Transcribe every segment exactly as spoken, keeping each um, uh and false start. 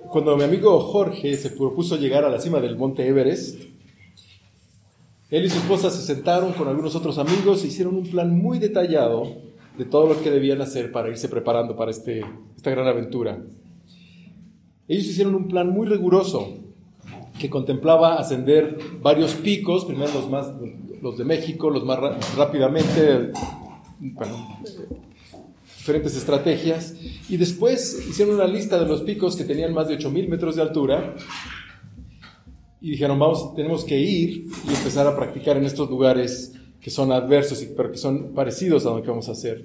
cuando mi amigo Jorge se propuso llegar a la cima del monte Everest, él y su esposa se sentaron con algunos otros amigos e hicieron un plan muy detallado de todo lo que debían hacer para irse preparando para este, esta gran aventura. Ellos hicieron un plan muy riguroso que contemplaba ascender varios picos, primero los más, los de México, los más rápidamente, bueno, diferentes estrategias, y después hicieron una lista de los picos que tenían más de ocho mil metros de altura y dijeron, vamos, tenemos que ir y empezar a practicar en estos lugares que son adversos, pero que son parecidos a lo que vamos a hacer.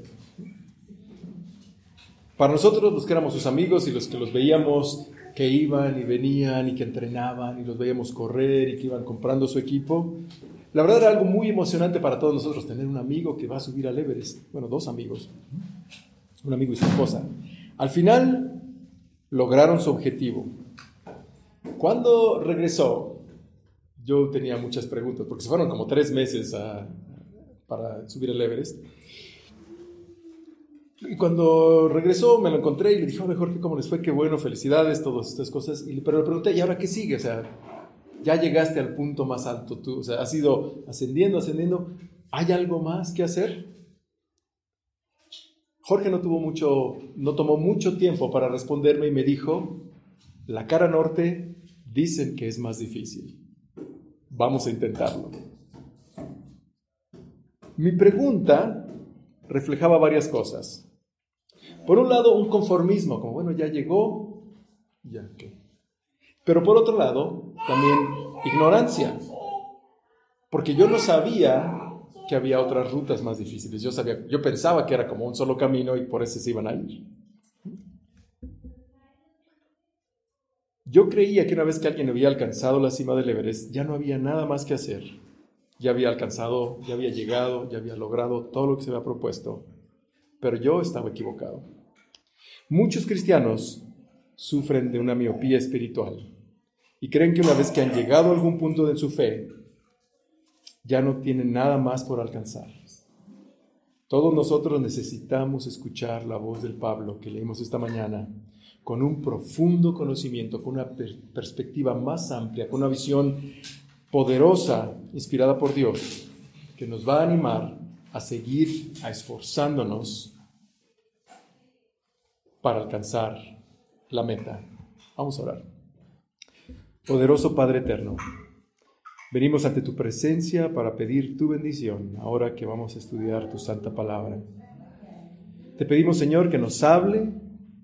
Para nosotros, los que éramos sus amigos y los que los veíamos que iban y venían y que entrenaban y los veíamos correr y que iban comprando su equipo, la verdad era algo muy emocionante para todos nosotros tener un amigo que va a subir al Everest. Bueno, dos amigos, un amigo y su esposa. Al final lograron su objetivo. Cuando regresó, yo tenía muchas preguntas, porque se fueron como tres meses a, para subir al Everest. Y cuando regresó me lo encontré y le dije, oh, Jorge, ¿cómo les fue? Qué bueno, felicidades, todas estas cosas. Y, pero le pregunté, ¿y ahora qué sigue? O sea, ya llegaste al punto más alto tú, o sea, has ido ascendiendo, ascendiendo. ¿Hay algo más que hacer? Jorge no tuvo mucho, no tomó mucho tiempo para responderme y me dijo, la cara norte dicen que es más difícil. Vamos a intentarlo. Mi pregunta reflejaba varias cosas. Por un lado, un conformismo, como bueno, ya llegó, ya qué. Pero por otro lado, también ignorancia, porque yo no sabía que había otras rutas más difíciles. Yo sabía, yo pensaba que era como un solo camino y por ese se iban a ir. Yo creía que una vez que alguien había alcanzado la cima del Everest, ya no había nada más que hacer. Ya había alcanzado, ya había llegado, ya había logrado todo lo que se había propuesto. Pero yo estaba equivocado. Muchos cristianos sufren de una miopía espiritual y creen que una vez que han llegado a algún punto de su fe, ya no tienen nada más por alcanzar. Todos nosotros necesitamos escuchar la voz del Pablo que leímos esta mañana, con un profundo conocimiento, con una per- perspectiva más amplia, con una visión poderosa, inspirada por Dios, que nos va a animar a seguir, a esforzándonos para alcanzar la meta. Vamos a orar. Poderoso Padre eterno, venimos ante tu presencia para pedir tu bendición, ahora que vamos a estudiar tu santa palabra. Te pedimos, Señor, que nos hable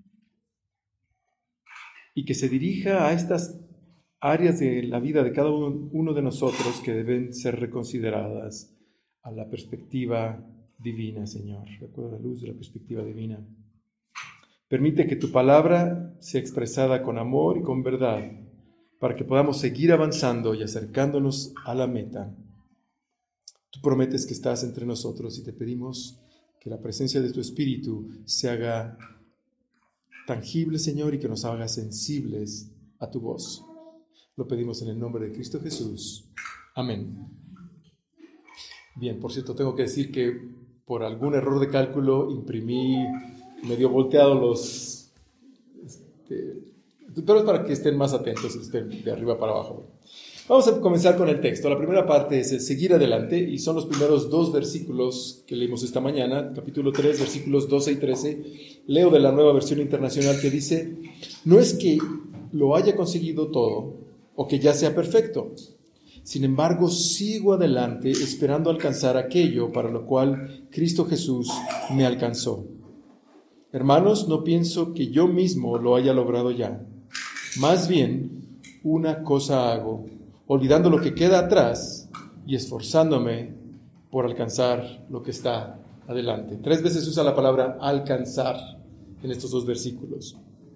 y que se dirija a estas áreas de la vida de cada uno, uno de nosotros que deben ser reconsideradas a la perspectiva divina, Señor. Recuerda la luz de la perspectiva divina. Permite que tu palabra sea expresada con amor y con verdad, para que podamos seguir avanzando y acercándonos a la meta. Tú prometes que estás entre nosotros y te pedimos que la presencia de tu Espíritu se haga tangible, Señor, y que nos haga sensibles a tu voz. Lo pedimos en el nombre de Cristo Jesús. Amén. Bien, por cierto, tengo que decir que por algún error de cálculo imprimí medio volteado los... Este, pero es para que estén más atentos, estén de arriba para abajo. Vamos a comenzar con el texto. La primera parte es el seguir adelante y son los primeros dos versículos que leímos esta mañana, capítulo tres, versículos doce y trece. Leo de la Nueva Versión Internacional que dice: no es que lo haya conseguido todo o que ya sea perfecto. Sin embargo, sigo adelante esperando alcanzar aquello para lo cual Cristo Jesús me alcanzó. Hermanos, no pienso que yo mismo lo haya logrado ya. Más bien, una cosa hago, olvidando lo que queda atrás y esforzándome por alcanzar lo que está adelante. Tres veces usa la palabra alcanzar en estos dos versículos.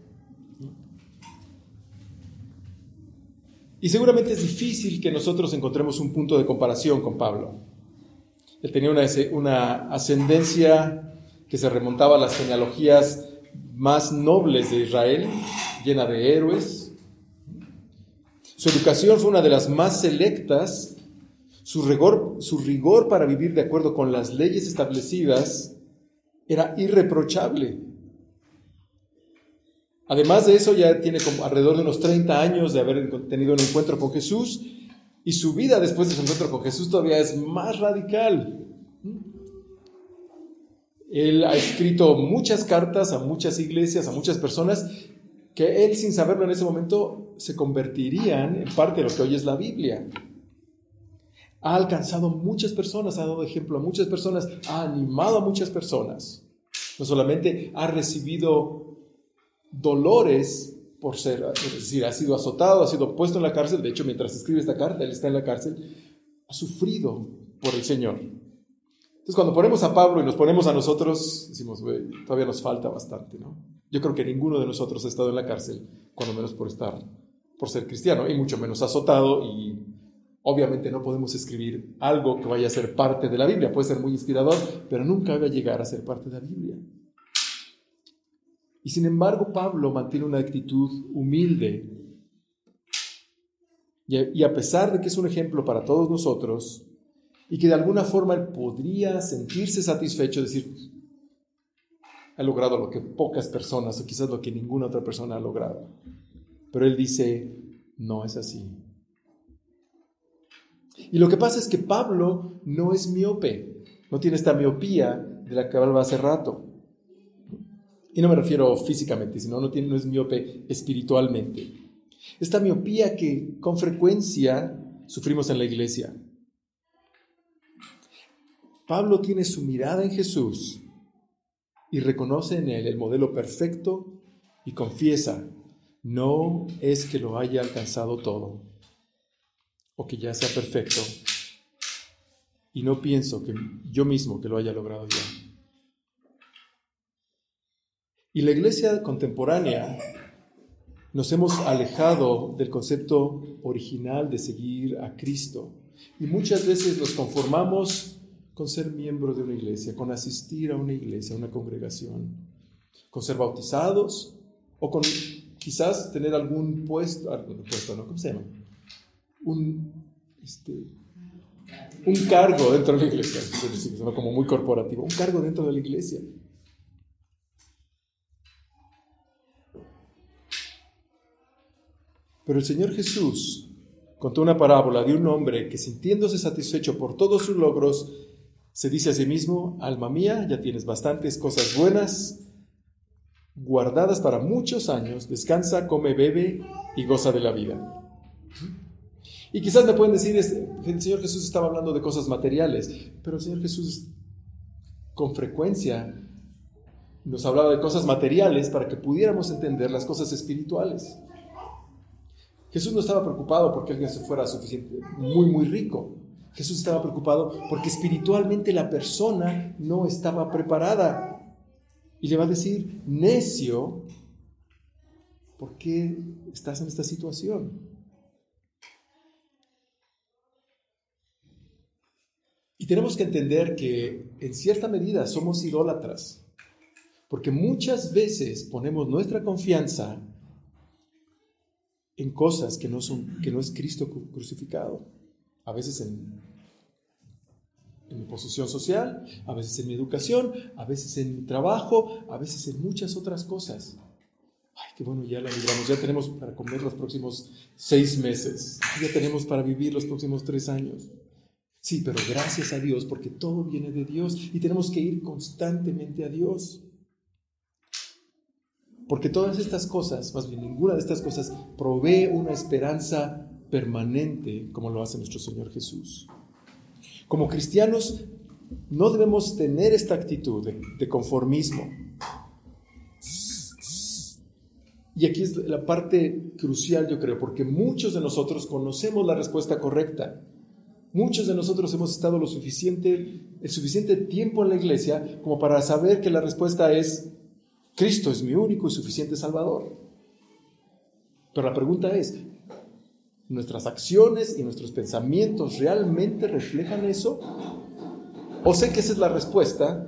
Y seguramente es difícil que nosotros encontremos un punto de comparación con Pablo. Él tenía una, una ascendencia que se remontaba a las genealogías más nobles de Israel, llena de héroes. Su educación fue una de las más selectas. Su rigor, su rigor para vivir de acuerdo con las leyes establecidas era irreprochable. Además de eso, ya tiene como alrededor de unos treinta años de haber tenido un encuentro con Jesús, y su vida después de su encuentro con Jesús todavía es más radical. Él ha escrito muchas cartas a muchas iglesias, a muchas personas, que él, sin saberlo en ese momento, se convertirían en parte de lo que hoy es la Biblia. Ha alcanzado muchas personas, ha dado ejemplo a muchas personas, ha animado a muchas personas. No solamente ha recibido dolores por ser, es decir, ha sido azotado, ha sido puesto en la cárcel. De hecho, mientras escribe esta carta, él está en la cárcel, ha sufrido por el Señor. Entonces, cuando ponemos a Pablo y nos ponemos a nosotros, decimos, güey, todavía nos falta bastante, ¿no? Yo creo que ninguno de nosotros ha estado en la cárcel, cuando menos por estar, por ser cristiano, y mucho menos azotado, y obviamente no podemos escribir algo que vaya a ser parte de la Biblia. Puede ser muy inspirador, pero nunca va a llegar a ser parte de la Biblia. Y sin embargo, Pablo mantiene una actitud humilde. Y a pesar de que es un ejemplo para todos nosotros, y que de alguna forma él podría sentirse satisfecho, decir, ha logrado lo que pocas personas, o quizás lo que ninguna otra persona ha logrado. Pero él dice, no es así. Y lo que pasa es que Pablo no es miope, no tiene esta miopía de la que hablaba hace rato. Y no me refiero físicamente, sino no, tiene, no es miope espiritualmente. Esta miopía que con frecuencia sufrimos en la iglesia. Pablo tiene su mirada en Jesús y reconoce en él el modelo perfecto y confiesa, no es que lo haya alcanzado todo o que ya sea perfecto, y no pienso que yo mismo que lo haya logrado ya. Y la iglesia contemporánea nos hemos alejado del concepto original de seguir a Cristo, y muchas veces nos conformamos con ser miembro de una iglesia, con asistir a una iglesia, a una congregación, con ser bautizados o con quizás tener algún puesto, algún puesto, ¿no? ¿Cómo se llama? Un, este, un cargo dentro de la iglesia, como muy corporativo, un cargo dentro de la iglesia. Pero el Señor Jesús contó una parábola de un hombre que, sintiéndose satisfecho por todos sus logros, se dice a sí mismo, alma mía, ya tienes bastantes cosas buenas guardadas para muchos años, descansa, come, bebe y goza de la vida. Y quizás me pueden decir, el Señor Jesús estaba hablando de cosas materiales, pero el Señor Jesús con frecuencia nos hablaba de cosas materiales para que pudiéramos entender las cosas espirituales. Jesús no estaba preocupado porque alguien se fuera suficiente, muy, muy rico. Jesús estaba preocupado porque espiritualmente la persona no estaba preparada. Y le va a decir, necio, ¿por qué estás en esta situación? Y tenemos que entender que en cierta medida somos idólatras, porque muchas veces ponemos nuestra confianza en cosas que no son, que no es Cristo crucificado. A veces en, en mi posición social, a veces en mi educación, a veces en mi trabajo, a veces en muchas otras cosas. Ay, qué bueno, ya la libramos, ya tenemos para comer los próximos seis meses, ya tenemos para vivir los próximos tres años. Sí, pero gracias a Dios, porque todo viene de Dios y tenemos que ir constantemente a Dios. Porque todas estas cosas, más bien ninguna de estas cosas, provee una esperanza permanente como lo hace nuestro Señor Jesús. Como cristianos no debemos tener esta actitud de, de conformismo. Y aquí es la parte crucial, yo creo, porque muchos de nosotros conocemos la respuesta correcta. Muchos de nosotros hemos estado lo suficiente, el suficiente tiempo en la iglesia como para saber que la respuesta es Cristo es mi único y suficiente Salvador. Pero la pregunta es, ¿nuestras acciones y nuestros pensamientos realmente reflejan eso? O sé que esa es la respuesta,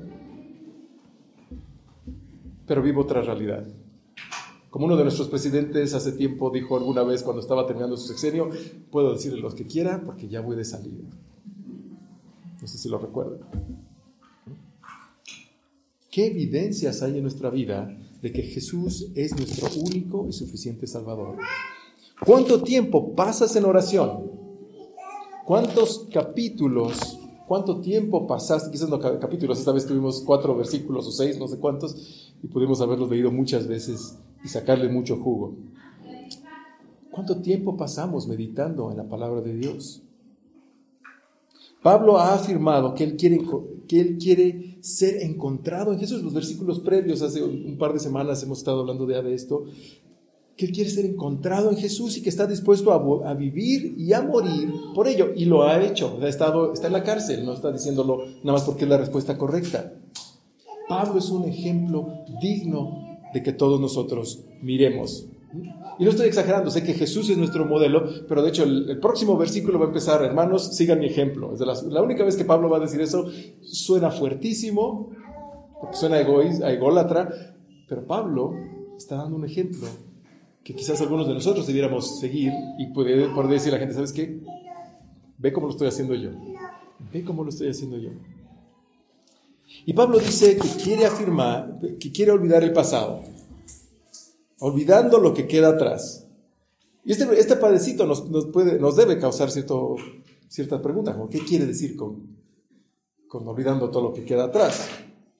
pero vivo otra realidad. Como uno de nuestros presidentes hace tiempo dijo alguna vez cuando estaba terminando su sexenio, puedo decirle lo que quiera porque ya voy de salida. No sé si lo recuerdan. ¿Qué evidencias hay en nuestra vida de que Jesús es nuestro único y suficiente Salvador. ¿Cuánto tiempo pasas en oración? ¿Cuántos capítulos, cuánto tiempo pasaste? Quizás no capítulos, esta vez tuvimos cuatro versículos o seis, no sé cuántos, y pudimos haberlos leído muchas veces y sacarle mucho jugo. ¿Cuánto tiempo pasamos meditando en la palabra de Dios? Pablo ha afirmado que él quiere, que él quiere ser encontrado en Jesús. Los versículos previos, hace un par de semanas hemos estado hablando ya de esto, que él quiere ser encontrado en Jesús y que está dispuesto a, a vivir y a morir por ello. Y lo ha hecho. Ha estado, está en la cárcel, no está diciéndolo nada más porque es la respuesta correcta. Pablo es un ejemplo digno de que todos nosotros miremos. Y no estoy exagerando, sé que Jesús es nuestro modelo, pero de hecho el, el próximo versículo va a empezar: hermanos, sigan mi ejemplo. Es de las, la única vez que Pablo va a decir eso suena fuertísimo, porque suena egoís, a ególatra, pero Pablo está dando un ejemplo que quizás algunos de nosotros debiéramos seguir y poder, poder decir a la gente: ¿sabes qué? Ve cómo lo estoy haciendo yo. Ve cómo lo estoy haciendo yo. Y Pablo dice que quiere afirmar, que quiere olvidar el pasado, olvidando lo que queda atrás. Y este, este padecito nos, nos, puede, nos debe causar cierto, ciertas preguntas, como ¿qué quiere decir con, con olvidando todo lo que queda atrás?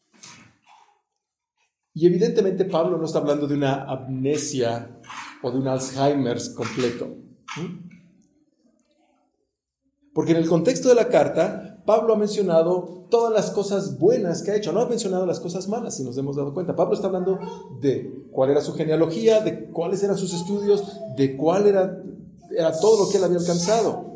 Y evidentemente Pablo no está hablando de una amnesia o de un Alzheimer completo. ¿Mm? Porque en el contexto de la carta, Pablo ha mencionado todas las cosas buenas que ha hecho. No ha mencionado las cosas malas, si nos hemos dado cuenta. Pablo está hablando de cuál era su genealogía, de cuáles eran sus estudios, de cuál era, era todo lo que él había alcanzado.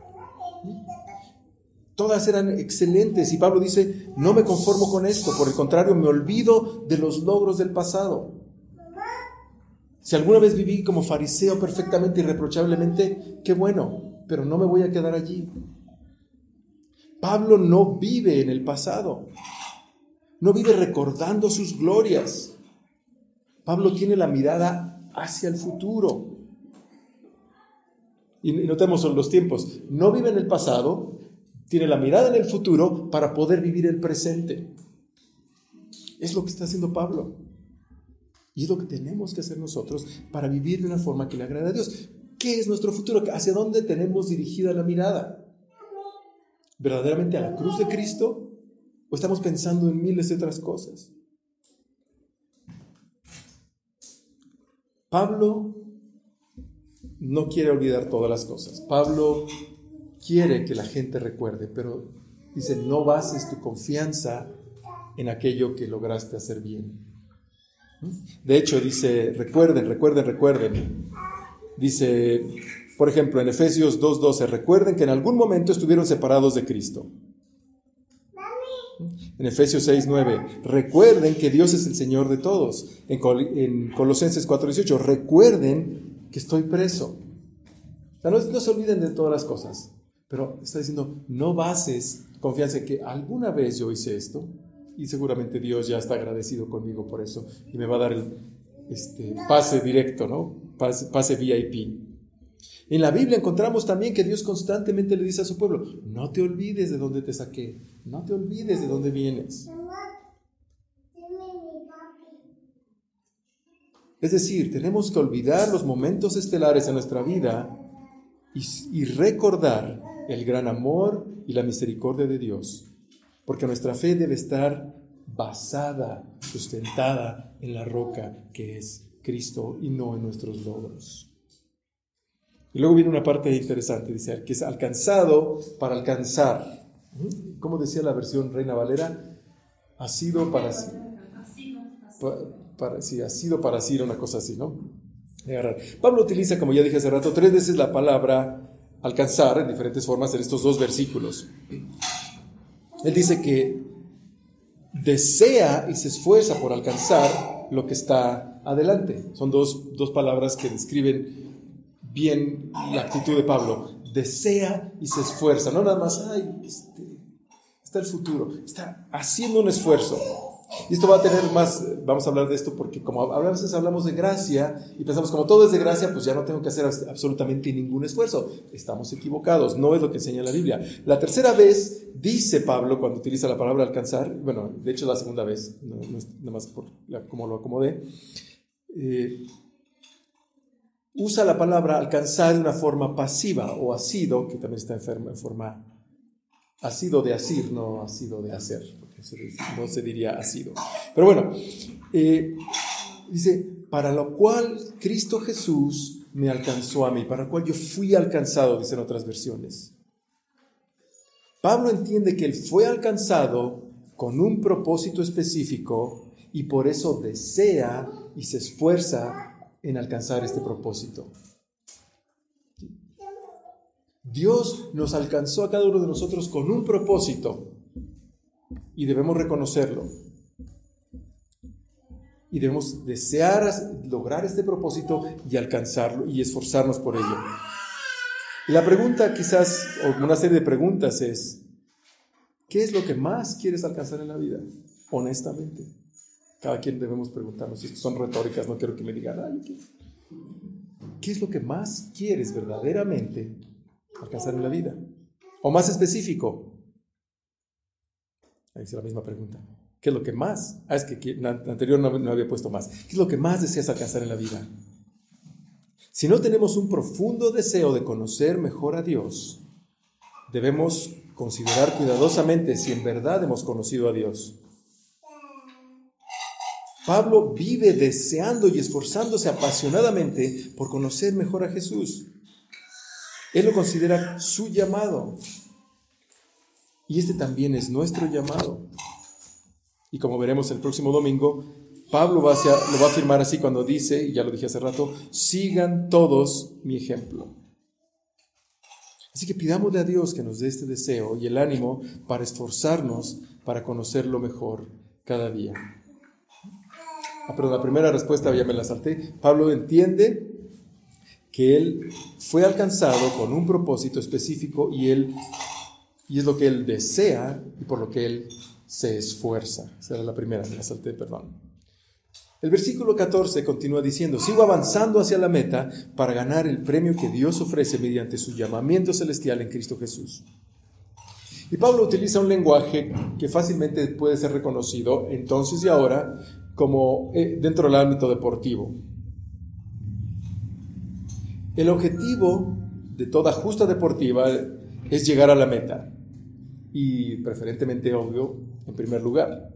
Todas eran excelentes. Y Pablo dice: no me conformo con esto. Por el contrario, me olvido de los logros del pasado. Si alguna vez viví como fariseo perfectamente, irreprochablemente, qué bueno. Pero no me voy a quedar allí. Pablo no vive en el pasado. No vive recordando sus glorias. Pablo tiene la mirada hacia el futuro. Y notemos en los tiempos. No vive en el pasado, tiene la mirada en el futuro para poder vivir el presente. Es lo que está haciendo Pablo. Y es lo que tenemos que hacer nosotros para vivir de una forma que le agrade a Dios. ¿Qué es nuestro futuro? ¿Hacia dónde tenemos dirigida la mirada? ¿Verdaderamente a la cruz de Cristo? ¿O estamos pensando en miles de otras cosas? Pablo no quiere olvidar todas las cosas. Pablo quiere que la gente recuerde, pero dice: no bases tu confianza en aquello que lograste hacer bien. De hecho, dice: recuerden, recuerden, recuerden. Dice, por ejemplo, en Efesios dos doce, recuerden que en algún momento estuvieron separados de Cristo. En Efesios seis nueve, recuerden que Dios es el Señor de todos. En, Col- en Colosenses cuatro dieciocho, recuerden que estoy preso. O sea, no, no se olviden de todas las cosas, pero está diciendo: no bases confianza en que alguna vez yo hice esto y seguramente Dios ya está agradecido conmigo por eso y me va a dar el este, pase directo, ¿no? Pase, pase V I P. En la Biblia encontramos también que Dios constantemente le dice a su pueblo: no te olvides de dónde te saqué, no te olvides de dónde vienes. Es decir, tenemos que olvidar los momentos estelares en nuestra vida y, y recordar el gran amor y la misericordia de Dios, porque nuestra fe debe estar basada, sustentada en la roca que es Cristo y no en nuestros logros. Y luego viene una parte interesante, dice que es alcanzado para alcanzar. ¿Cómo decía la versión Reina Valera? Ha sido para sí. Para, para, sí, ha sido para sí, una cosa así, ¿no? Pablo utiliza, como ya dije hace rato, tres veces la palabra alcanzar en diferentes formas en estos dos versículos. Él dice que desea y se esfuerza por alcanzar lo que está adelante. Son dos, dos palabras que describen bien la actitud de Pablo. Desea y se esfuerza. No nada más, ay, este, está el futuro. Está haciendo un esfuerzo. Y esto va a tener más, vamos a hablar de esto porque como a veces hablamos de gracia y pensamos como todo es de gracia, pues ya no tengo que hacer absolutamente ningún esfuerzo. Estamos equivocados, no es lo que enseña la Biblia. La tercera vez dice Pablo cuando utiliza la palabra alcanzar, bueno, de hecho la segunda vez, no, no es nada más por la, como lo acomodé, eh, usa la palabra alcanzar de una forma pasiva o asido, que también está en forma asido de asir, no asido de hacer, porque no se diría asido. Pero bueno, eh, dice, para lo cual Cristo Jesús me alcanzó a mí, para lo cual yo fui alcanzado, dicen otras versiones. Pablo entiende que él fue alcanzado con un propósito específico y por eso desea y se esfuerza en alcanzar este propósito. Dios nos alcanzó a cada uno de nosotros con un propósito y debemos reconocerlo. Y debemos desear lograr este propósito y alcanzarlo y esforzarnos por ello. Y la pregunta quizás, o una serie de preguntas es, ¿qué es lo que más quieres alcanzar en la vida? Honestamente. Cada quien debemos preguntarnos, si son retóricas, no quiero que me digan, ay, ¿qué? ¿Qué es lo que más quieres verdaderamente alcanzar en la vida? O más específico, ahí es la misma pregunta. ¿Qué es lo que más? Ah, es que en la anterior no, no había puesto más. ¿Qué es lo que más deseas alcanzar en la vida? Si no tenemos un profundo deseo de conocer mejor a Dios, debemos considerar cuidadosamente si en verdad hemos conocido a Dios. Pablo vive deseando y esforzándose apasionadamente por conocer mejor a Jesús. Él lo considera su llamado. Y este también es nuestro llamado. Y como veremos el próximo domingo, Pablo va hacia, lo va a afirmar así cuando dice, y ya lo dije hace rato, sigan todos mi ejemplo. Así que pidámosle a Dios que nos dé este deseo y el ánimo para esforzarnos para conocerlo mejor cada día. Ah, pero la primera respuesta ya me la salté. Pablo entiende que él fue alcanzado con un propósito específico y, él, y es lo que él desea y por lo que él se esfuerza. Esa era la primera, me la salté, perdón. El versículo catorce continúa diciendo, sigo avanzando hacia la meta para ganar el premio que Dios ofrece mediante su llamamiento celestial en Cristo Jesús. Y Pablo utiliza un lenguaje que fácilmente puede ser reconocido entonces y ahora como eh, dentro del ámbito deportivo. El objetivo de toda justa deportiva es llegar a la meta y preferentemente, obvio, en primer lugar.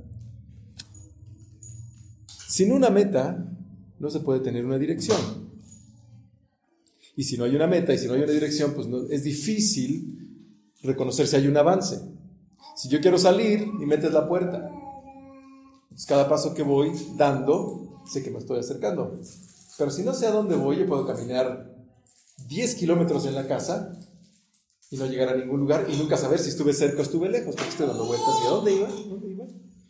Sin una meta no se puede tener una dirección. Y si no hay una meta y si no hay una dirección, pues no, es difícil reconocer si hay un avance. Si yo quiero salir y metes la puerta, pues cada paso que voy dando, sé que me estoy acercando. Pero si no sé a dónde voy, yo puedo caminar diez kilómetros en la casa y no llegar a ningún lugar y nunca saber si estuve cerca o estuve lejos, porque estoy dando vueltas. ¿Y a dónde iba? ¿Dónde iba?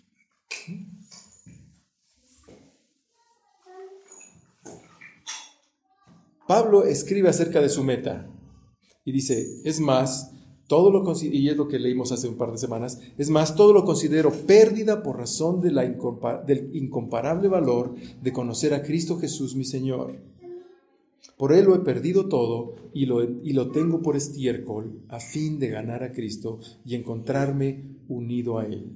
Pablo escribe acerca de su meta y dice, es más, todo lo y es lo que leímos hace un par de semanas, es más, todo lo considero pérdida por razón de la incompa- del incomparable valor de conocer a Cristo Jesús mi Señor. Por Él lo he perdido todo y lo, y lo tengo por estiércol a fin de ganar a Cristo y encontrarme unido a Él.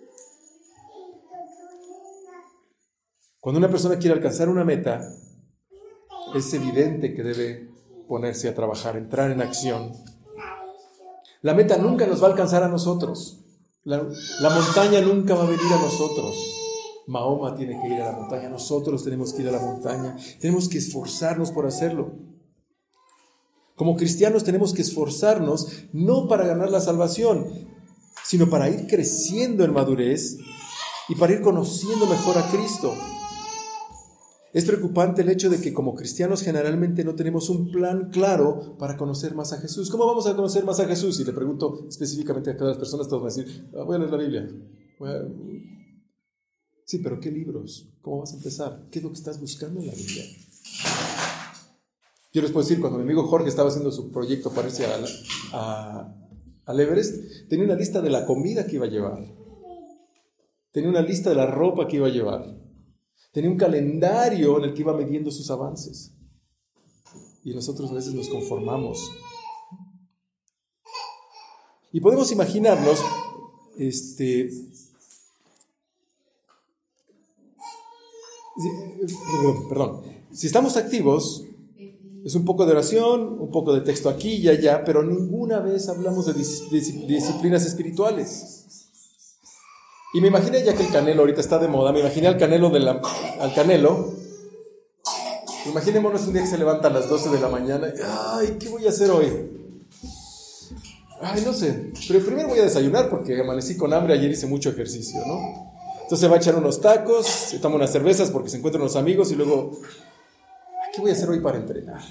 Cuando una persona quiere alcanzar una meta, es evidente que debe ponerse a trabajar, entrar en acción. La meta nunca nos va a alcanzar a nosotros. La, la montaña nunca va a venir a nosotros. Mahoma tiene que ir a la montaña, nosotros tenemos que ir a la montaña, tenemos que esforzarnos por hacerlo. Como cristianos tenemos que esforzarnos no para ganar la salvación, sino para ir creciendo en madurez y para ir conociendo mejor a Cristo. Es preocupante el hecho de que como cristianos generalmente no tenemos un plan claro para conocer más a Jesús. ¿Cómo vamos a conocer más a Jesús? Y le pregunto específicamente a todas las personas, todos van a decir, ah, voy a leer la Biblia. Voy a... Sí, pero ¿qué libros? ¿Cómo vas a empezar? ¿Qué es lo que estás buscando en la Biblia? Yo les puedo decir, cuando mi amigo Jorge estaba haciendo su proyecto para irse a, a, al Everest, tenía una lista de la comida que iba a llevar. Tenía una lista de la ropa que iba a llevar. Tenía un calendario en el que iba midiendo sus avances. Y nosotros a veces nos conformamos. Y podemos imaginarnos, este, perdón, perdón, si estamos activos, es un poco de oración, un poco de texto aquí y allá, pero ninguna vez hablamos de dis- dis- disciplinas espirituales. Y me imaginé, ya que el Canelo ahorita está de moda, me imaginé al Canelo, de la, al Canelo, imaginémonos un día que se levanta a las doce de la mañana, y, ay, ¿qué voy a hacer hoy? Ay, no sé, pero primero voy a desayunar porque amanecí con hambre, ayer hice mucho ejercicio, ¿no? Entonces se va a echar unos tacos, se toma unas cervezas porque se encuentran unos amigos y luego, ¿qué voy a hacer hoy para entrenar?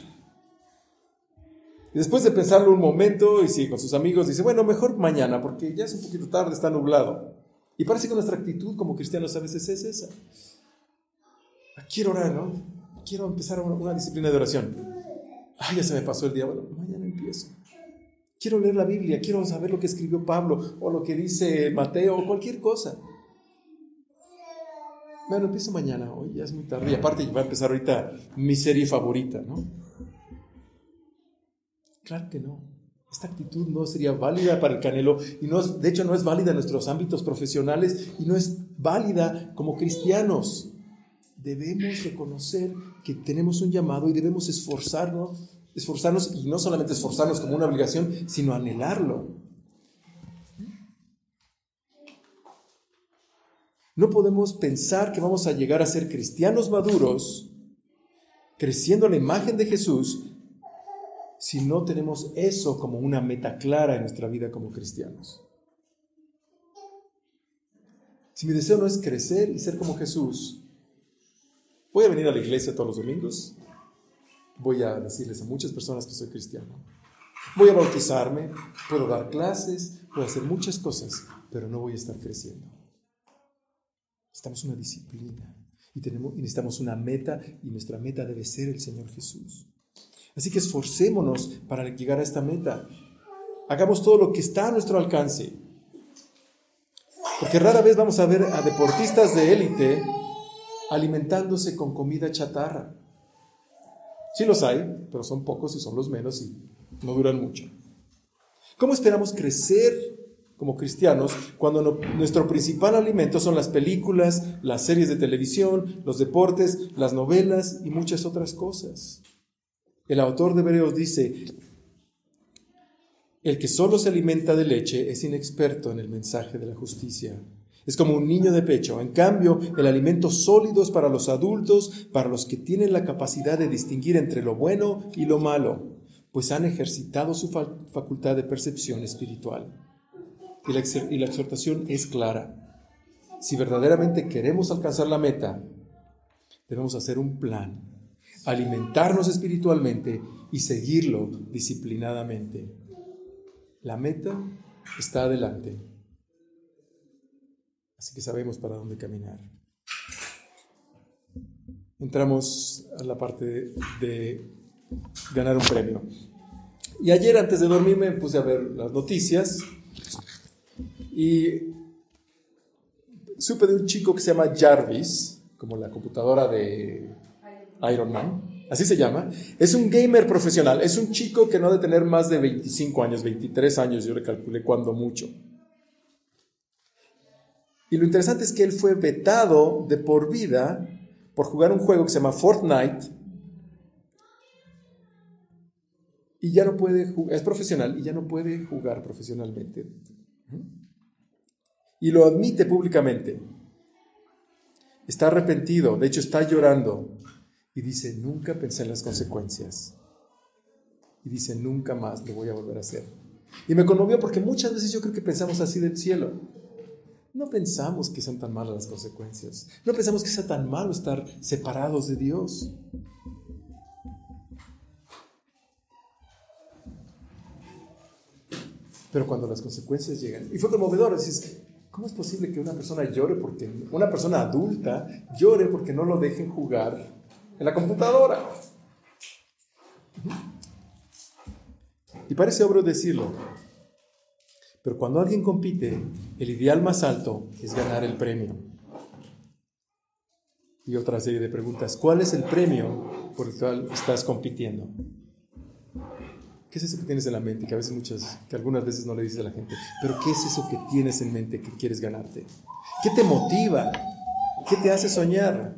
Y después de pensarlo un momento y sigue con sus amigos, dice, bueno, mejor mañana porque ya es un poquito tarde, está nublado. Y parece que nuestra actitud como cristianos a veces es esa. Quiero orar, ¿no? Quiero empezar una, una disciplina de oración. Ay, ya se me pasó el día, bueno, mañana empiezo. Quiero leer la Biblia, quiero saber lo que escribió Pablo o lo que dice Mateo o cualquier cosa. Bueno, empiezo mañana, hoy ya es muy tarde. Y aparte va a empezar ahorita mi serie favorita, ¿no? Claro que no. Esta actitud no sería válida para el Canelo y no es, de hecho no es válida en nuestros ámbitos profesionales y no es válida como cristianos. Debemos reconocer que tenemos un llamado y debemos esforzarnos, esforzarnos y no solamente esforzarnos como una obligación, sino anhelarlo. No podemos pensar que vamos a llegar a ser cristianos maduros, creciendo en la imagen de Jesús, si no tenemos eso como una meta clara en nuestra vida como cristianos. Si mi deseo no es crecer y ser como Jesús, voy a venir a la iglesia todos los domingos, voy a decirles a muchas personas que soy cristiano, voy a bautizarme, puedo dar clases, puedo hacer muchas cosas, pero no voy a estar creciendo. Necesitamos una disciplina y, tenemos, y necesitamos una meta, y nuestra meta debe ser el Señor Jesús. Así que esforcémonos para llegar a esta meta. Hagamos todo lo que está a nuestro alcance. Porque rara vez vamos a ver a deportistas de élite alimentándose con comida chatarra. Sí los hay, pero son pocos y son los menos y no duran mucho. ¿Cómo esperamos crecer como cristianos cuando no, nuestro principal alimento son las películas, las series de televisión, los deportes, las novelas y muchas otras cosas? El autor de Hebreos dice, el que solo se alimenta de leche es inexperto en el mensaje de la justicia. Es como un niño de pecho. En cambio, el alimento sólido es para los adultos, para los que tienen la capacidad de distinguir entre lo bueno y lo malo, pues han ejercitado su facultad de percepción espiritual. Y la, y la exhortación es clara. Si verdaderamente queremos alcanzar la meta, debemos hacer un plan, alimentarnos espiritualmente y seguirlo disciplinadamente. La meta está adelante, así que sabemos para dónde caminar. Entramos a la parte de, de ganar un premio. Y ayer, antes de dormir, me puse a ver las noticias y supe de un chico que se llama Jarvis, como la computadora de Iron Man, así se llama. Es un gamer profesional, es un chico que no ha de tener más de veinticinco años, veintitrés años, yo le calculé cuando mucho. Y lo interesante es que él fue vetado de por vida por jugar un juego que se llama Fortnite y ya no puede jugar, es profesional y ya no puede jugar profesionalmente. Y lo admite públicamente. Está arrepentido, de hecho está llorando. Y dice, nunca pensé en las consecuencias. Y dice, nunca más lo voy a volver a hacer. Y me conmovió porque muchas veces yo creo que pensamos así del cielo. No pensamos que sean tan malas las consecuencias. No pensamos que sea tan malo estar separados de Dios. Pero cuando las consecuencias llegan, y fue conmovedor, dices, ¿cómo es posible que una persona llore porque, una persona adulta llore porque no lo dejen jugar en la computadora? Y parece obvio decirlo, Pero cuando alguien compite, el ideal más alto es ganar el premio. Y otra serie de preguntas. ¿Cuál es el premio por el cual estás compitiendo? ¿Qué es eso que tienes en la mente? Que a veces muchas, que algunas veces no le dices a la gente. Pero ¿qué es eso que tienes en mente que quieres ganarte? ¿Qué te motiva? ¿Qué te hace soñar?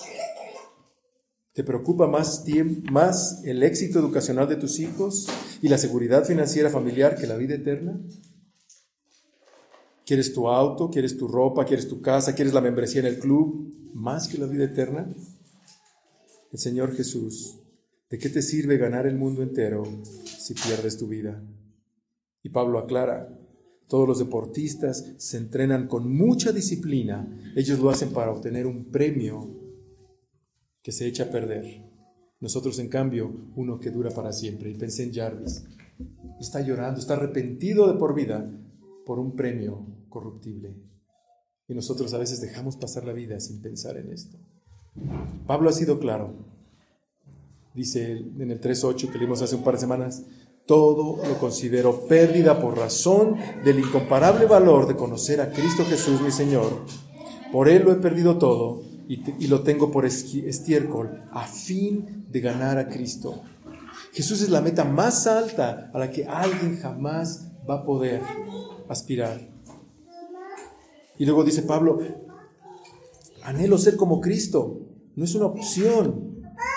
¿Te preocupa más, tiempo, más el éxito educacional de tus hijos y la seguridad financiera familiar que la vida eterna? ¿Quieres tu auto? ¿Quieres tu ropa? ¿Quieres tu casa? ¿Quieres la membresía en el club? ¿Más que la vida eterna? El Señor Jesús, ¿de qué te sirve ganar el mundo entero si pierdes tu vida? Y Pablo aclara, todos los deportistas se entrenan con mucha disciplina. Ellos lo hacen para obtener un premio que se echa a perder. Nosotros, en cambio, uno que dura para siempre. Y pensé en Jarvis. Está llorando, está arrepentido de por vida por un premio corruptible. Y nosotros a veces dejamos pasar la vida sin pensar en esto. Pablo ha sido claro. Dice en el tres ocho que leímos hace un par de semanas, todo lo considero pérdida por razón del incomparable valor de conocer a Cristo Jesús mi Señor. Por Él lo he perdido todo y, te, y lo tengo por estiércol a fin de ganar a Cristo. Jesús es la meta más alta a la que alguien jamás va a poder aspirar. Y luego dice Pablo, anhelo ser como Cristo. No es una opción.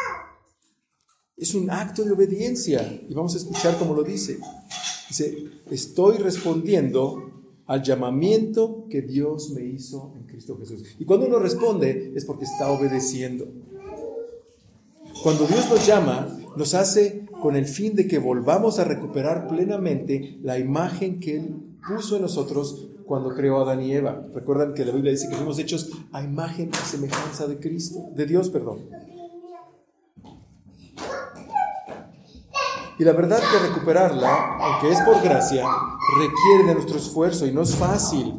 Es un acto de obediencia. Y vamos a escuchar cómo lo dice. Dice, estoy respondiendo al llamamiento que Dios me hizo en Cristo Jesús. Y cuando uno responde es porque está obedeciendo. Cuando Dios nos llama, nos hace con el fin de que volvamos a recuperar plenamente la imagen que Él puso en nosotros cuando creó a Adán y Eva. Recuerdan que la Biblia dice que fuimos hechos a imagen y semejanza de Cristo, de Dios, perdón. Y la verdad que recuperarla, aunque es por gracia, requiere de nuestro esfuerzo y no es fácil.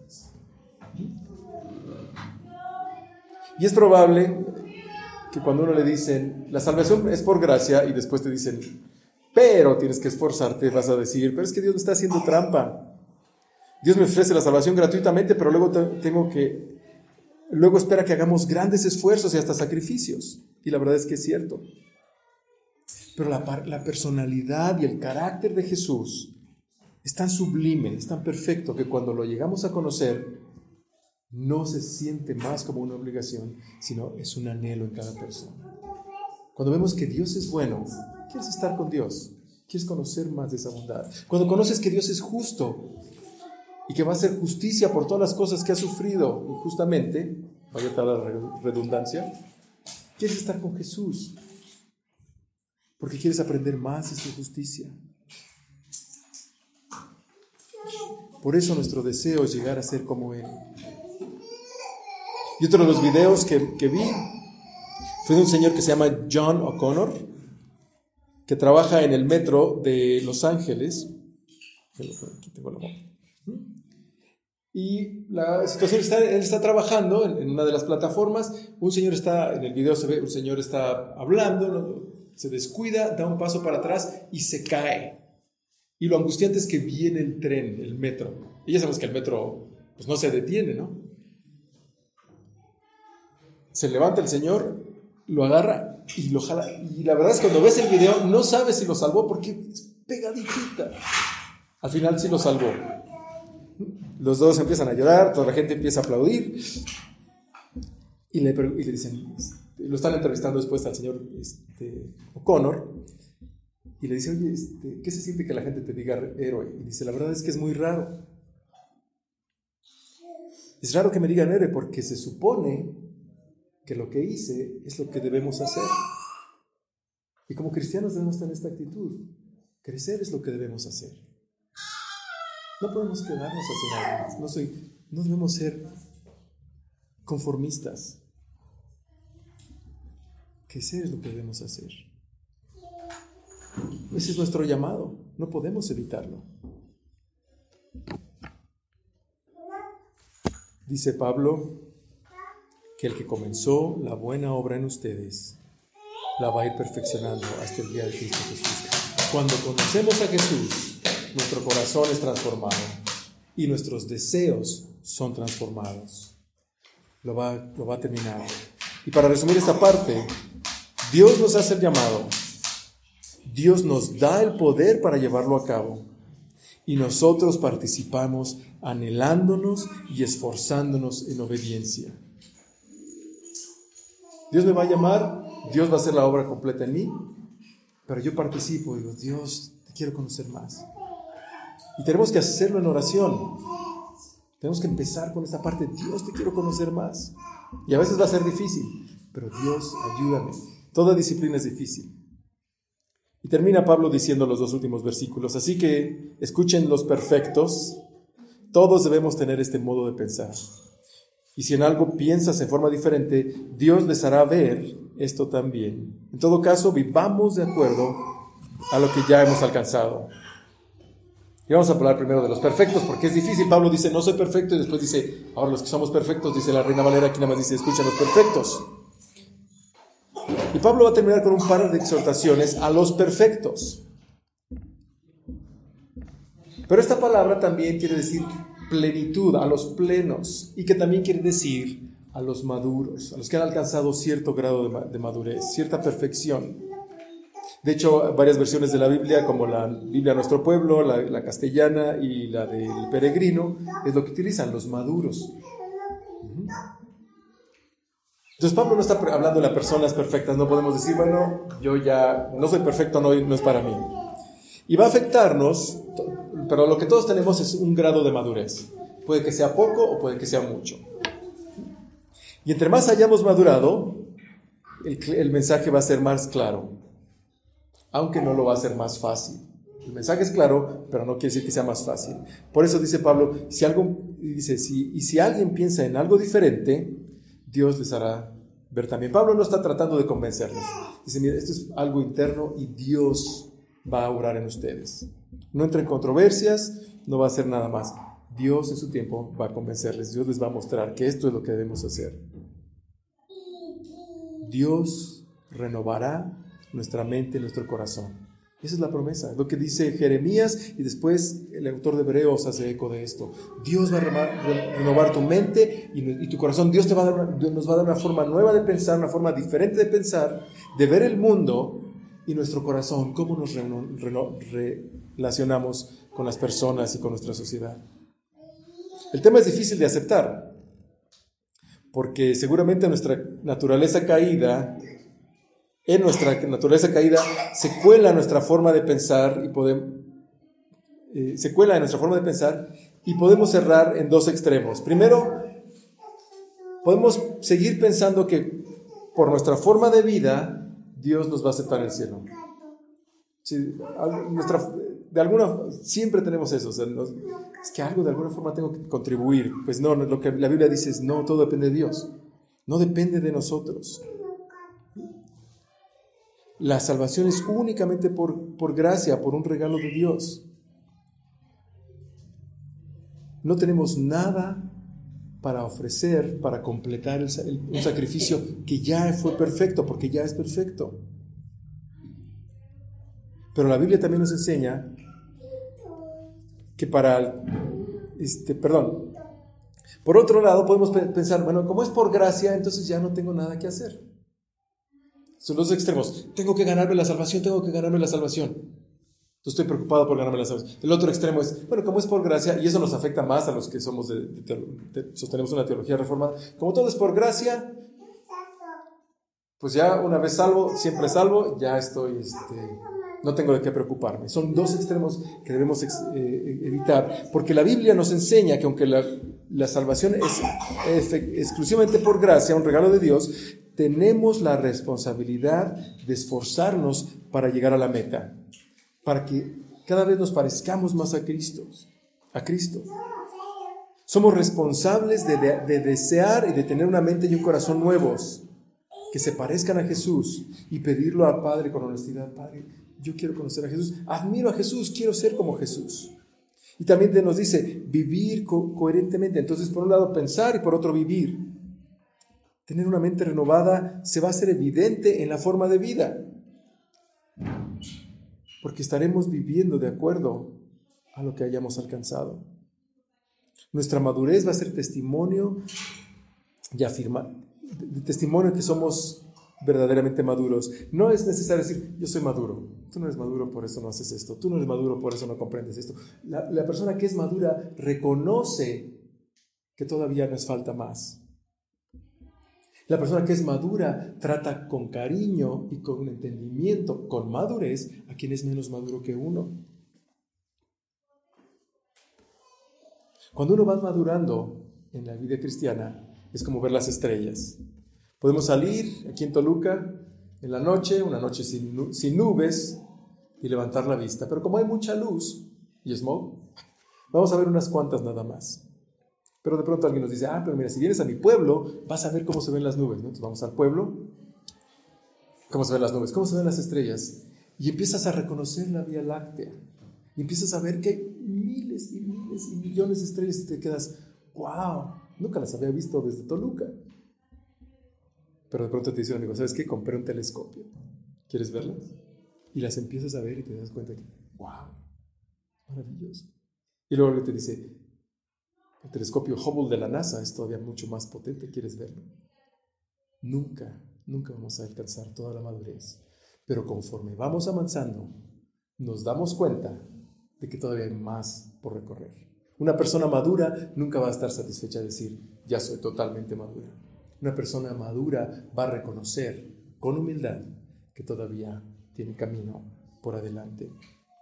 Y es probable que cuando uno le dicen, la salvación es por gracia, y después te dicen, pero tienes que esforzarte, vas a decir, pero es que Dios me está haciendo trampa. Dios me ofrece la salvación gratuitamente, pero luego tengo que, luego espera que hagamos grandes esfuerzos y hasta sacrificios. Y la verdad es que es cierto. Pero la, la personalidad y el carácter de Jesús es tan sublime, es tan perfecto, que cuando lo llegamos a conocer, no se siente más como una obligación, sino es un anhelo en cada persona. Cuando vemos que Dios es bueno, quieres estar con Dios, quieres conocer más de esa bondad. Cuando conoces que Dios es justo y que va a hacer justicia por todas las cosas que ha sufrido injustamente, vaya tal la redundancia, quieres estar con Jesús, porque quieres aprender más de su justicia. Por eso nuestro deseo es llegar a ser como Él. Y otro de los videos que, que vi fue de un señor que se llama John O'Connor, que trabaja en el metro de Los Ángeles. Aquí tengo la mano. Y la situación está, él está trabajando en, en una de las plataformas. Un señor está, en el video se ve, un señor está hablando, ¿no? Se descuida, da un paso para atrás y se cae. Y lo angustiante es que viene el tren, el metro. Y ya sabemos que el metro pues no se detiene, ¿no? Se levanta el señor, lo agarra y lo jala. Y la verdad es que cuando ves el video no sabes si lo salvó porque es pegadita. Al final sí lo salvó. Los dos empiezan a llorar, toda la gente empieza a aplaudir. Y le, y le dicen, lo están entrevistando después al señor este, O'Connor. Y le dice, oye, este, ¿qué se siente que la gente te diga héroe? Y dice, la verdad es que es muy raro. Es raro que me digan héroe porque se supone que lo que hice es lo que debemos hacer. Y como cristianos debemos tener esta actitud. Crecer es lo que debemos hacer. No podemos quedarnos así nada más. No, soy, no debemos ser conformistas. Crecer es lo que debemos hacer. Ese es nuestro llamado. No podemos evitarlo. Dice Pablo que el que comenzó la buena obra en ustedes la va a ir perfeccionando hasta el día de Cristo Jesús. Cuando conocemos a Jesús, nuestro corazón es transformado y nuestros deseos son transformados. Lo va, lo va a terminar. Y para resumir esta parte, Dios nos hace el llamado, Dios nos da el poder para llevarlo a cabo y nosotros participamos anhelándonos y esforzándonos en obediencia. Dios me va a llamar, Dios va a hacer la obra completa en mí, pero yo participo y digo, Dios, te quiero conocer más. Y tenemos que hacerlo en oración. Tenemos que empezar con esta parte, Dios, te quiero conocer más. Y a veces va a ser difícil, pero Dios, ayúdame. Toda disciplina es difícil. Y termina Pablo diciendo los dos últimos versículos, así que escuchen los perfectos, todos debemos tener este modo de pensar. Y si en algo piensas en forma diferente, Dios les hará ver esto también. En todo caso, vivamos de acuerdo a lo que ya hemos alcanzado. Y vamos a hablar primero de los perfectos, porque es difícil. Pablo dice, no soy perfecto, y después dice, ahora los que somos perfectos, dice la Reina Valera, aquí nada más dice, escuchen los perfectos. Y Pablo va a terminar con un par de exhortaciones a los perfectos. Pero esta palabra también quiere decir plenitud, a los plenos, y que también quiere decir a los maduros, a los que han alcanzado cierto grado de madurez, cierta perfección. De hecho, varias versiones de la Biblia, como la Biblia Nuestro Pueblo, la, la castellana y la del Peregrino, es lo que utilizan, los maduros. Entonces Pablo no está hablando de las personas perfectas, no podemos decir, bueno, yo ya no soy perfecto, no, no es para mí. Y va a afectarnos, pero lo que todos tenemos es un grado de madurez. Puede que sea poco o puede que sea mucho. Y entre más hayamos madurado, el, el mensaje va a ser más claro, aunque no lo va a hacer más fácil. El mensaje es claro, pero no quiere decir que sea más fácil. Por eso dice Pablo, si algo, dice, si, y si alguien piensa en algo diferente, Dios les hará ver también. Pablo no está tratando de convencerlos. Dice, mira, esto es algo interno y Dios va a obrar en ustedes. No entren en controversias, no va a hacer nada más. Dios en su tiempo va a convencerles. Dios les va a mostrar que esto es lo que debemos hacer. Dios renovará nuestra mente, nuestro corazón. Esa es la promesa, lo que dice Jeremías, y después el autor de Hebreos hace eco de esto. Dios va a renovar tu mente y tu corazón. Dios te va a dar, Dios nos va a dar una forma nueva de pensar, una forma diferente de pensar, de ver el mundo y nuestro corazón, cómo nos relacionamos con las personas y con nuestra sociedad. El tema es difícil de aceptar, porque seguramente nuestra naturaleza caída En nuestra naturaleza caída se cuela nuestra forma de pensar y podemos, eh, se cuela en nuestra forma de pensar y podemos errar en dos extremos. Primero, podemos seguir pensando que por nuestra forma de vida Dios nos va a aceptar en el cielo. Sí, nuestra, de alguna siempre tenemos eso. O sea, nos, es que algo de alguna forma tengo que contribuir. Pues no, lo que la Biblia dice es no, todo depende de Dios. No depende de nosotros. La salvación es únicamente por, por gracia, por un regalo de Dios. No tenemos nada para ofrecer, para completar el, el, un sacrificio que ya fue perfecto, porque ya es perfecto. Pero la Biblia también nos enseña que para, este, perdón, por otro lado podemos pensar, bueno, como es por gracia, entonces ya no tengo nada que hacer. Son los extremos. Tengo que ganarme la salvación, tengo que ganarme la salvación. Yo estoy preocupado por ganarme la salvación. El otro extremo es, bueno, como es por gracia, y eso nos afecta más a los que somos de, de, de, de, sostenemos una teología reformada. Como todo es por gracia, pues ya una vez salvo, siempre salvo, ya estoy, este, no tengo de qué preocuparme. Son dos extremos que debemos ex, eh, evitar, porque la Biblia nos enseña que aunque la, la salvación es, es exclusivamente por gracia, un regalo de Dios, tenemos la responsabilidad de esforzarnos para llegar a la meta, para que cada vez nos parezcamos más a Cristo, a Cristo. Somos responsables de, de, de desear y de tener una mente y un corazón nuevos, que se parezcan a Jesús, y pedirlo al Padre con honestidad. Padre, yo quiero conocer a Jesús, admiro a Jesús, quiero ser como Jesús. Y también nos dice vivir co- coherentemente. Entonces, por un lado pensar y por otro vivir. Tener una mente renovada se va a hacer evidente en la forma de vida, porque estaremos viviendo de acuerdo a lo que hayamos alcanzado. Nuestra madurez va a ser testimonio y afirma, de testimonio que somos verdaderamente maduros. No es necesario decir, yo soy maduro. Tú no eres maduro, por eso no haces esto. Tú no eres maduro, por eso no comprendes esto. La, la persona que es madura reconoce que todavía nos falta más. La persona que es madura trata con cariño y con entendimiento, con madurez, a quien es menos maduro que uno. Cuando uno va madurando en la vida cristiana, es como ver las estrellas. Podemos salir aquí en Toluca en la noche, una noche sin, sin nubes, y levantar la vista. Pero como hay mucha luz y smog, vamos a ver unas cuantas nada más. Pero de pronto alguien nos dice, ah, pero mira, si vienes a mi pueblo, vas a ver cómo se ven las nubes, ¿no? Entonces vamos al pueblo, cómo se ven las nubes, cómo se ven las estrellas. Y empiezas a reconocer la Vía Láctea. Y empiezas a ver que hay miles y miles y millones de estrellas y te quedas, wow, nunca las había visto desde Toluca. Pero de pronto te dice un amigo, ¿sabes qué? Compré un telescopio. ¿Quieres verlas? Y las empiezas a ver y te das cuenta que, wow, maravilloso. Y luego te dice, el telescopio Hubble de la NASA es todavía mucho más potente, ¿quieres verlo? Nunca, nunca vamos a alcanzar toda la madurez. Pero conforme vamos avanzando, nos damos cuenta de que todavía hay más por recorrer. Una persona madura nunca va a estar satisfecha de decir, ya soy totalmente madura. Una persona madura va a reconocer con humildad que todavía tiene camino por adelante.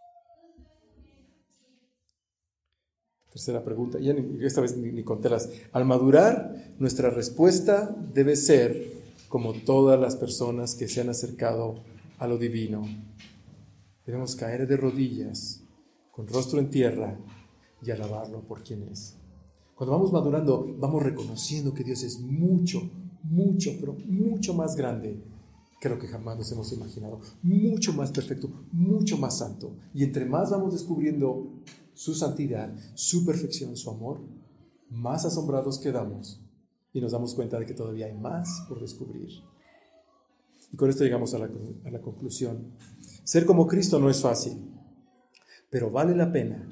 Tercera pregunta, ya ni, esta vez ni, ni conté las. Al madurar, nuestra respuesta debe ser como todas las personas que se han acercado a lo divino. Debemos caer de rodillas, con rostro en tierra, y alabarlo por quien es. Cuando vamos madurando, vamos reconociendo que Dios es mucho, mucho, pero mucho más grande que lo que jamás nos hemos imaginado. Mucho más perfecto, mucho más santo. Y entre más vamos descubriendo su santidad, su perfección, su amor, más asombrados quedamos y nos damos cuenta de que todavía hay más por descubrir. Y con esto llegamos a la, a la conclusión. Ser como Cristo no es fácil, pero vale la pena.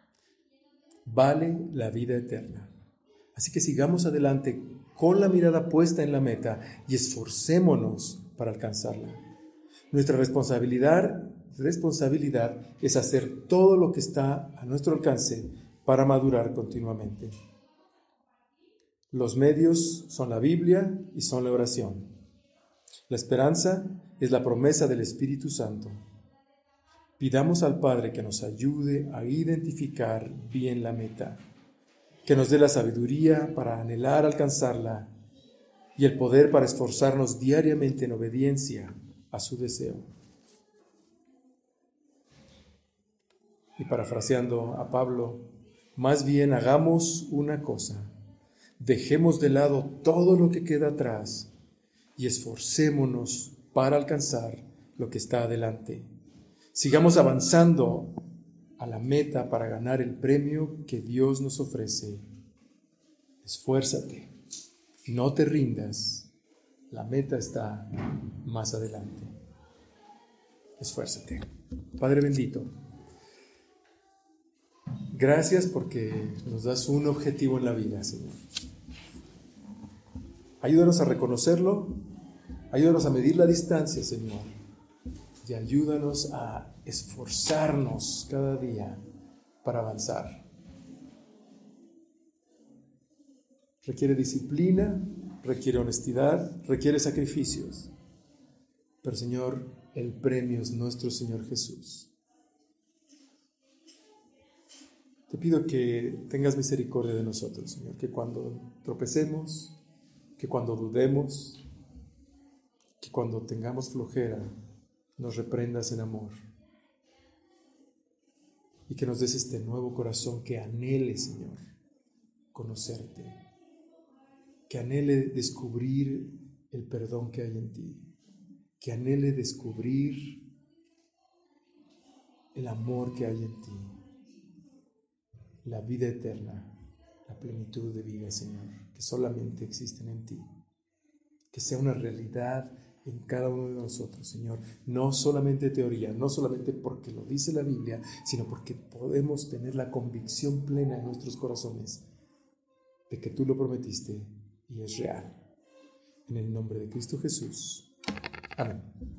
Vale la vida eterna. Así que sigamos adelante con la mirada puesta en la meta y esforcémonos para alcanzarla. Nuestra responsabilidad, responsabilidad es hacer todo lo que está a nuestro alcance para madurar continuamente. Los medios son la Biblia y son la oración. La esperanza es la promesa del Espíritu Santo. Pidamos al Padre que nos ayude a identificar bien la meta, que nos dé la sabiduría para anhelar alcanzarla y el poder para esforzarnos diariamente en obediencia a su deseo. Y parafraseando a Pablo, más bien hagamos una cosa, dejemos de lado todo lo que queda atrás y esforcémonos para alcanzar lo que está adelante. Sigamos avanzando a la meta para ganar el premio que Dios nos ofrece. Esfuérzate, no te rindas, la meta está más adelante. Esfuérzate. Padre bendito, gracias porque nos das un objetivo en la vida, Señor. Ayúdanos a reconocerlo, ayúdanos a medir la distancia, Señor, y ayúdanos a esforzarnos cada día para avanzar. Requiere disciplina, requiere honestidad, requiere sacrificios. Pero, Señor, el premio es nuestro Señor Jesús. Te pido que tengas misericordia de nosotros, Señor, que cuando tropecemos, que cuando dudemos, que cuando tengamos flojera, nos reprendas en amor. Y que nos des este nuevo corazón que anhele, Señor, conocerte, que anhele descubrir el perdón que hay en ti, que anhele descubrir el amor que hay en ti, la vida eterna, la plenitud de vida, Señor, que solamente existen en ti. Que sea una realidad en cada uno de nosotros, Señor. No solamente teoría, no solamente porque lo dice la Biblia, sino porque podemos tener la convicción plena en nuestros corazones de que tú lo prometiste y es real. En el nombre de Cristo Jesús. Amén.